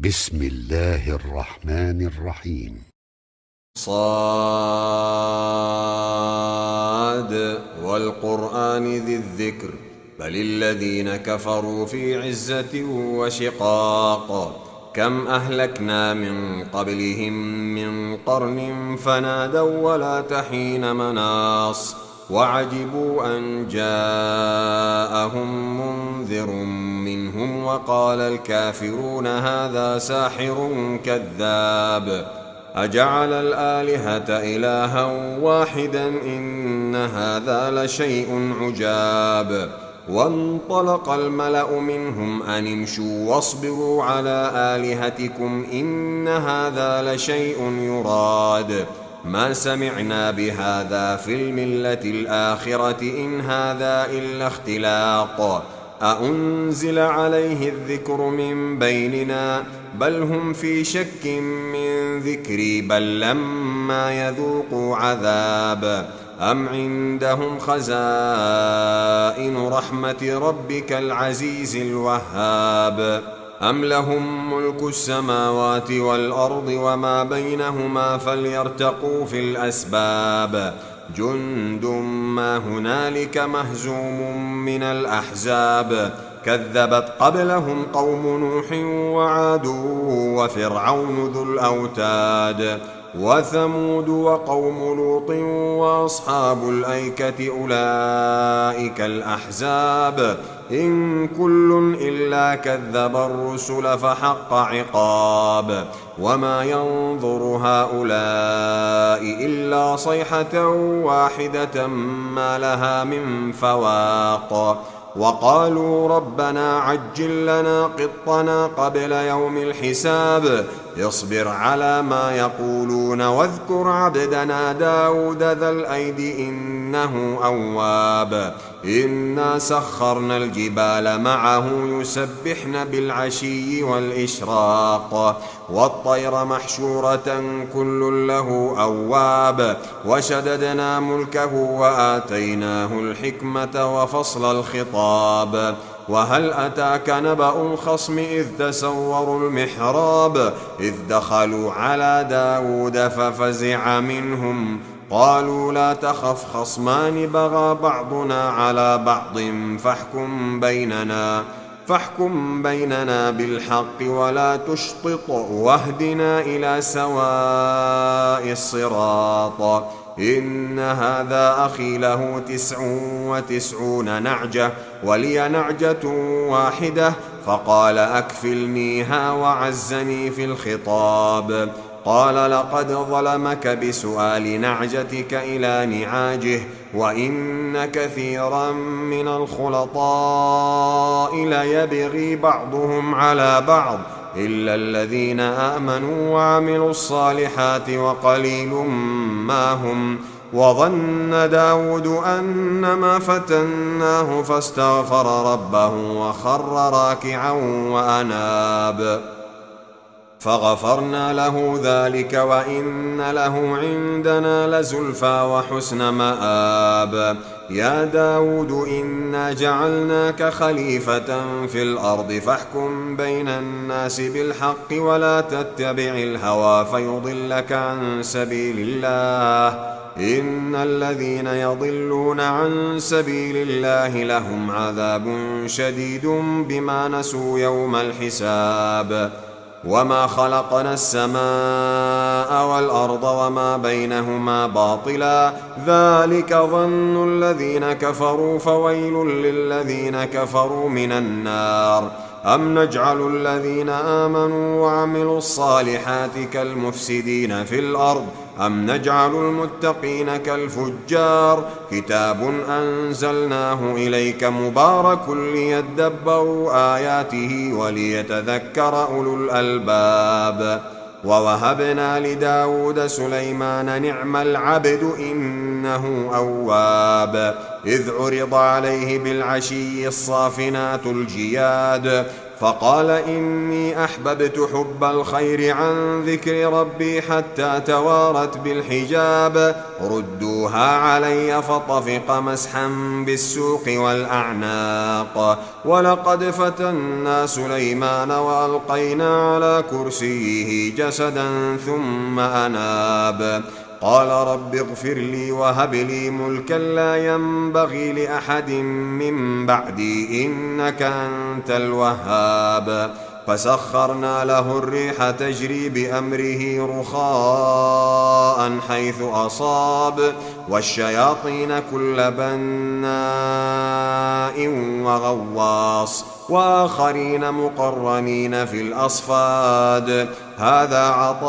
بسم الله الرحمن الرحيم. صاد والقرآن ذي الذكر بل الذين كفروا في عزة وشقاق كم أهلكنا من قبلهم من قرن فنادوا ولا تحين مناص وعجبوا أن جاءهم منذر منهم وقال الكافرون هذا ساحر كذاب أجعل الآلهة إلها واحدا إن هذا لشيء عجاب وانطلق الملأ منهم أن امشوا واصبروا على آلهتكم إن هذا لشيء يراد ما سمعنا بهذا في الملة الآخرة إن هذا إلا اختلاق أأنزل عليه الذكر من بيننا بل هم في شك من ذكري بل لما يذوقوا عذاب أم عندهم خزائن رحمة ربك العزيز الوهاب أم لهم ملك السماوات والأرض وما بينهما فليرتقوا في الأسباب جند ما هنالك مهزوم من الأحزاب كذبت قبلهم قوم نوح وعاد وفرعون ذو الأوتاد وثمود وقوم لوط وأصحاب الأيكة أولئك الأحزاب إن كل إلا كذب الرسل فحق عقاب وما ينظر هؤلاء إلا صيحة واحدة ما لها من فواق وقالوا ربنا عجل لنا قطنا قبل يوم الحساب اصبر على ما يقولون واذكر عبدنا داود ذا الأيد إنه أواب إنا سخرنا الجبال معه يسبحن بالعشي والإشراق والطير محشورة كل له أواب وشددنا ملكه وآتيناه الحكمة وفصل الخطاب وهل أتاك نبأ الخصم إذ تسوروا المحراب إذ دخلوا على داود ففزع منهم قالوا لا تخف خصمان بغى بعضنا على بعض فاحكم بيننا بالحق ولا تشطط واهدنا إلى سواء الصراط إن هذا أخي له 99 نعجة ولي نعجة واحدة فقال أكفلنيها وعزني في الخطاب قال لقد ظلمك بسؤال نعجتك إلى نعاجه وإن كثيرا من الخلطاء ليبغي بعضهم على بعض إلا الذين آمنوا وعملوا الصالحات وقليل ما هم وظن داود أنما فتناه فاستغفر ربه وخر راكعا وأناب فغفرنا له ذلك وإن له عندنا لزلفى وحسن مآب يا داود إنا جعلناك خليفة في الأرض فاحكم بين الناس بالحق ولا تتبع الهوى فيضلك عن سبيل الله إن الذين يضلون عن سبيل الله لهم عذاب شديد بما نسوا يوم الحساب وما خلقنا السماء والأرض وما بينهما باطلا ذلك ظن الذين كفروا فويل للذين كفروا من النار أم نجعل الذين آمنوا وعملوا الصالحات كالمفسدين في الأرض أم نجعل المتقين كالفجار كتاب أنزلناه إليك مبارك ليدبروا آياته وليتذكر أولو الألباب ووهبنا لداود سليمان نعم العبد إنه أواب إذ عرض عليه بالعشي الصافنات الجياد فقال إني أحببت حب الخير عن ذكر ربي حتى توارت بالحجاب ردوها علي فطفق مسحا بالسوق والأعناق ولقد فتنا سليمان وألقينا على كرسيه جسدا ثم أناب قال رب اغفر لي وهب لي ملكا لا ينبغي لأحد من بعدي إنك أنت الوهاب فسخرنا له الريح تجري بأمره رخاء حيث أصاب والشياطين كل بناء وغواص وآخرين مقرنين في الأصفاد هذا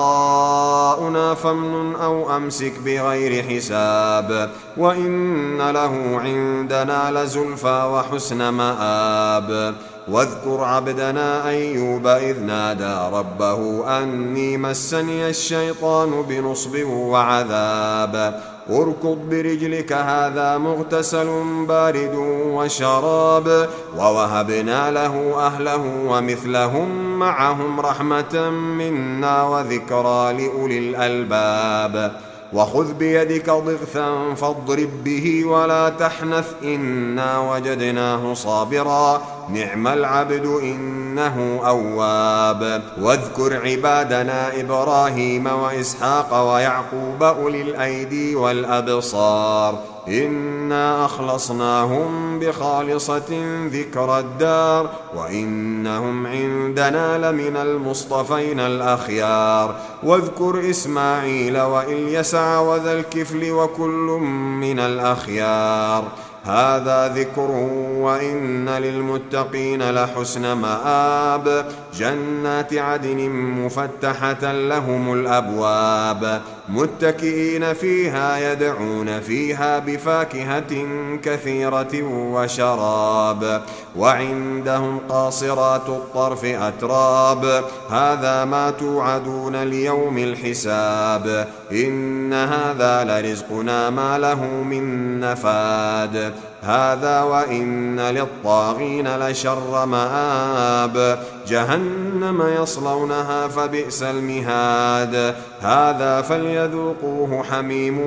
عطاؤنا فامنن أو أمسك بغير حساب وإن له عندنا لزلفى وحسن مآب واذكر عبدنا أيوب إذ نادى ربه أني مسني الشيطان بنصب وعذاب اركض برجلك هذا مغتسل بارد وشراب ووهبنا له أهله ومثلهم معهم رحمة منا وذكرى لأولي الألباب وخذ بيدك ضغثا فاضرب به ولا تحنث إنا وجدناه صابرا نعم العبد إنه أواب واذكر عبادنا إبراهيم وإسحاق ويعقوب أولي الأيدي والأبصار إنا أخلصناهم بخالصة ذكر الدار وإنهم عندنا لمن المصطفين الأخيار واذكر إسماعيل وإليسع وذا الكفل وكل من الأخيار هذا ذكر وإن للمتقين لحسن مآب جنات عدن مفتحة لهم الأبواب متكئين فيها يدعون فيها بفاكهة كثيرة وشراب وعندهم قاصرات الطرف أتراب هذا ما توعدون ليوم الحساب إن هذا لرزقنا ما له من نفاد هذا وإن للطاغين لشر مآب جهنم يصلونها فبئس المهاد هذا فليذوقوه حميم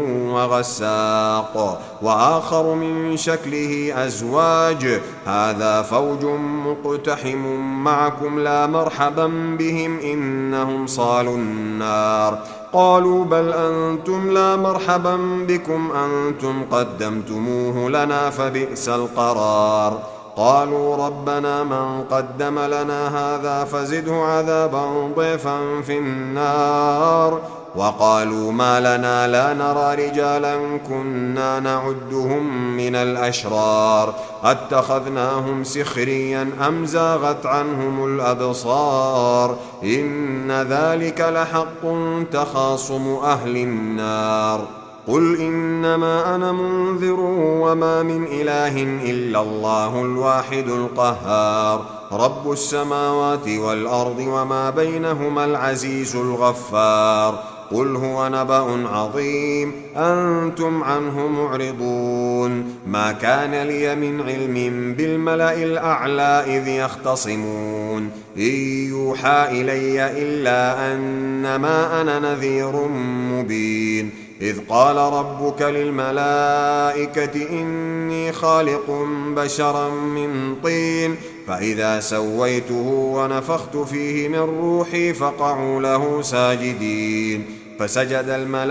وغساق وآخر من شكله أزواج هذا فوج مقتحم معكم لا مرحبا بهم إنهم صالوا النار قالوا بل أنتم لا مرحبا بكم أنتم قدمتموه لنا فبئس القرار قالوا ربنا من قدم لنا هذا فزده عذابا ضعفا في النار وقالوا ما لنا لا نرى رجالا كنا نعدهم من الأشرار أتخذناهم سخريا أم زاغت عنهم الأبصار إن ذلك لحق تخاصم أهل النار قل إنما أنا منذر وما من إله إلا الله الواحد القهار رب السماوات والأرض وما بينهما العزيز الغفار قل هو نبأ عظيم أنتم عنه معرضون ما كان لي من علم بالملأ الأعلى إذ يختصمون إن يوحى إلي إلا أنما أنا نذير مبين إذ قال ربك للملائكة إني خالق بشرا من طين فإذا سويته ونفخت فيه من روحي فقعوا له ساجدين فسجد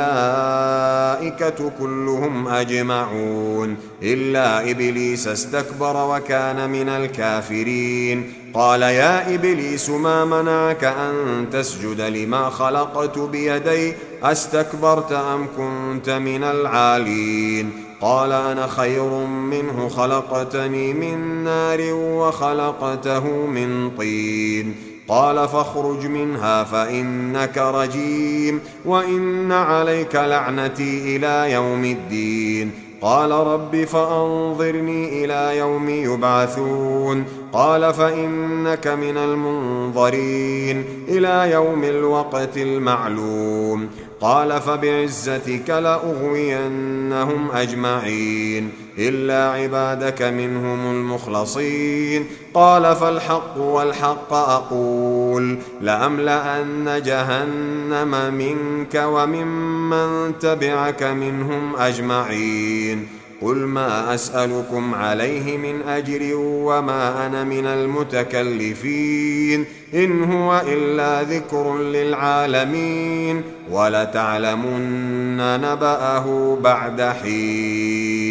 الملائكة كلهم أجمعون إلا إبليس استكبر وكان من الكافرين قال يا إبليس ما منعك أن تسجد لما خلقت بيدي أستكبرت أم كنت من العالين قال أنا خير منه خلقتني من نار وخلقته من طين قال فاخرج منها فإنك رجيم وإن عليك لعنتي إلى يوم الدين قال رب فأنظرني إلى يوم يبعثون قال فإنك من المنظرين إلى يوم الوقت المعلوم قال فبعزتك لأغوينهم أجمعين إلا عبادك منهم المخلصين قال فالحق والحق أقول لأملأن جهنم منك وممن تبعك منهم أجمعين قل ما أسألكم عليه من أجر وما أنا من المتكلفين إن هو إلا ذكر للعالمين ولتعلمن نبأه بعد حين.